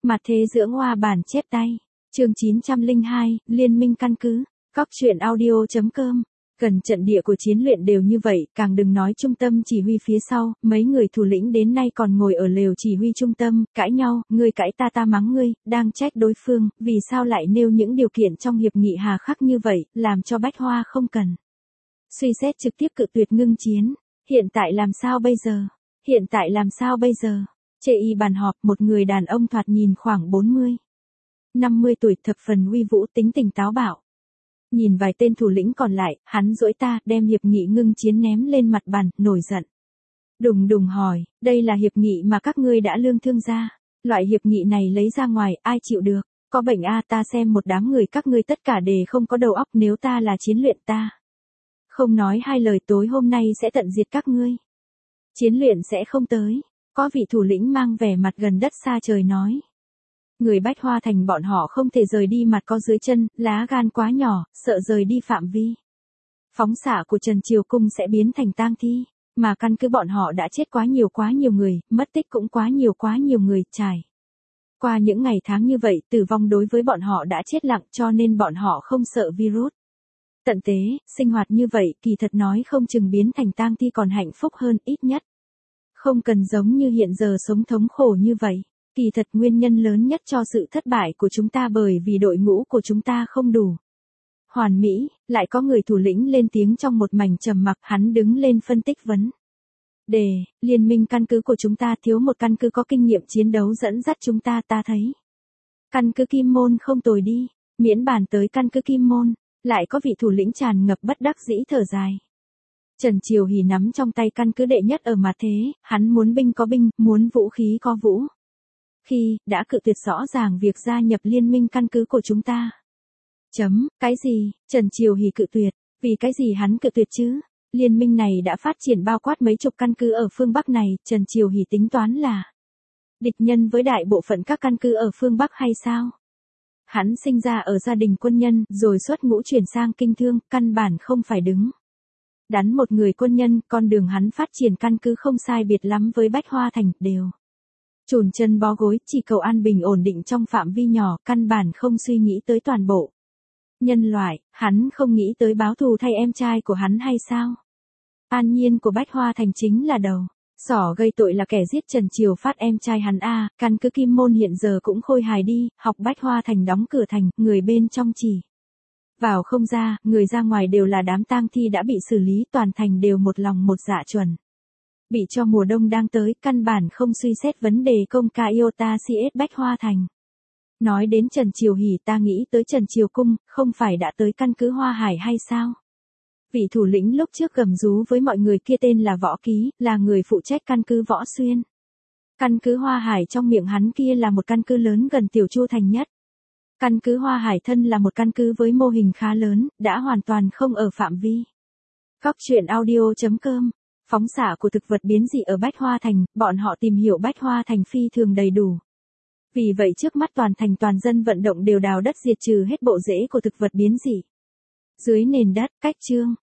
Mặt thế dưỡng hoa bản chép tay. Chương 902, Liên minh căn cứ. Góc truyện audio.com. Gần trận địa của chiến luyện đều như vậy, càng đừng nói trung tâm chỉ huy phía sau, mấy người thủ lĩnh đến nay còn ngồi ở lều chỉ huy trung tâm, cãi nhau, ngươi cãi ta mắng ngươi, đang trách đối phương, vì sao lại nêu những điều kiện trong hiệp nghị hà khắc như vậy, làm cho Bách Hoa không cần. Suy xét trực tiếp cự tuyệt ngưng chiến. Hiện tại làm sao bây giờ? Hiện tại làm sao bây giờ? Chê y bàn họp, một người đàn ông thoạt nhìn khoảng 40-50 tuổi, thập phần uy vũ, tính tình táo bạo. Nhìn vài tên thủ lĩnh còn lại, hắn duỗi ta, đem hiệp nghị ngưng chiến ném lên mặt bàn, nổi giận. Đùng đùng hỏi, đây là hiệp nghị mà các ngươi đã lương thương ra. Loại hiệp nghị này lấy ra ngoài, ai chịu được? Có bệnh a, ta xem một đám người các ngươi tất cả đều không có đầu óc, nếu ta là chiến luyện ta. Không nói hai lời, tối hôm nay sẽ tận diệt các ngươi. Chiến luyện sẽ không tới. Có vị thủ lĩnh mang vẻ mặt gần đất xa trời nói. Người Bách Hoa Thành bọn họ không thể rời đi mặt có dưới chân, lá gan quá nhỏ, sợ rời đi phạm vi. Phóng xạ của Trần Triều Cung sẽ biến thành tang thi, mà căn cứ bọn họ đã chết quá nhiều người, mất tích cũng quá nhiều người, trải. Qua những ngày tháng như vậy, tử vong đối với bọn họ đã chết lặng, cho nên bọn họ không sợ virus. Tận tế, sinh hoạt như vậy, kỳ thật nói không chừng biến thành tang thi còn hạnh phúc hơn, ít nhất. Không cần giống như hiện giờ sống thống khổ như vậy. Kỳ thật nguyên nhân lớn nhất cho sự thất bại của chúng ta bởi vì đội ngũ của chúng ta không đủ hoàn mỹ. Lại có người thủ lĩnh lên tiếng trong một mảnh trầm mặc, hắn đứng lên phân tích vấn đề. Liên minh căn cứ của chúng ta thiếu một căn cứ có kinh nghiệm chiến đấu dẫn dắt chúng ta thấy. Căn cứ Kim Môn không tồi đi, miễn bàn tới căn cứ Kim Môn. Lại có vị thủ lĩnh tràn ngập bất đắc dĩ thở dài. Trần Triều Hỷ nắm trong tay căn cứ đệ nhất ở mặt thế, hắn muốn binh có binh, muốn vũ khí có vũ. Khi đã cự tuyệt rõ ràng việc gia nhập liên minh căn cứ của chúng ta. Cái gì? Trần Triều Hỷ cự tuyệt, vì cái gì hắn cự tuyệt chứ? Liên minh này đã phát triển bao quát mấy chục căn cứ ở phương Bắc này, Trần Triều Hỷ tính toán là địch nhân với đại bộ phận các căn cứ ở phương Bắc hay sao? Hắn sinh ra ở gia đình quân nhân, rồi xuất ngũ chuyển sang kinh thương, căn bản không phải đứng đắn một người quân nhân, con đường hắn phát triển căn cứ không sai biệt lắm với Bách Hoa Thành, đều chùn chân bó gối, chỉ cầu an bình ổn định trong phạm vi nhỏ, căn bản không suy nghĩ tới toàn bộ nhân loại. Hắn không nghĩ tới báo thù thay em trai của hắn hay sao? An Nhiên của Bách Hoa Thành chính là đầu sỏ gây tội, là kẻ giết Trần Triều Phát em trai hắn a. Căn cứ Kim Môn hiện giờ cũng khôi hài đi, học Bách Hoa Thành đóng cửa thành, người bên trong chỉ vào không ra, người ra ngoài đều là đám tang thi đã bị xử lý, toàn thành đều một lòng một dạ chuẩn bị cho mùa đông đang tới, căn bản không suy xét vấn đề công ca iota CS Bách Hoa Thành. Nói đến Trần Triều Hỷ, ta nghĩ tới Trần Triều Cung, không phải đã tới căn cứ Hoa Hải hay sao? Vị thủ lĩnh lúc trước gầm rú với mọi người kia tên là Võ Ký, là người phụ trách căn cứ Võ Xuyên. Căn cứ Hoa Hải trong miệng hắn kia là một căn cứ lớn gần Tiểu Chu Thành nhất. Căn cứ Hoa Hải thân là một căn cứ với mô hình khá lớn, đã hoàn toàn không ở phạm vi. Góc truyện audio.com. Phóng xạ của thực vật biến dị ở Bách Hoa Thành, bọn họ tìm hiểu Bách Hoa Thành phi thường đầy đủ. Vì vậy trước mắt toàn thành toàn dân vận động đều đào đất diệt trừ hết bộ rễ của thực vật biến dị. Dưới nền đất, cách chương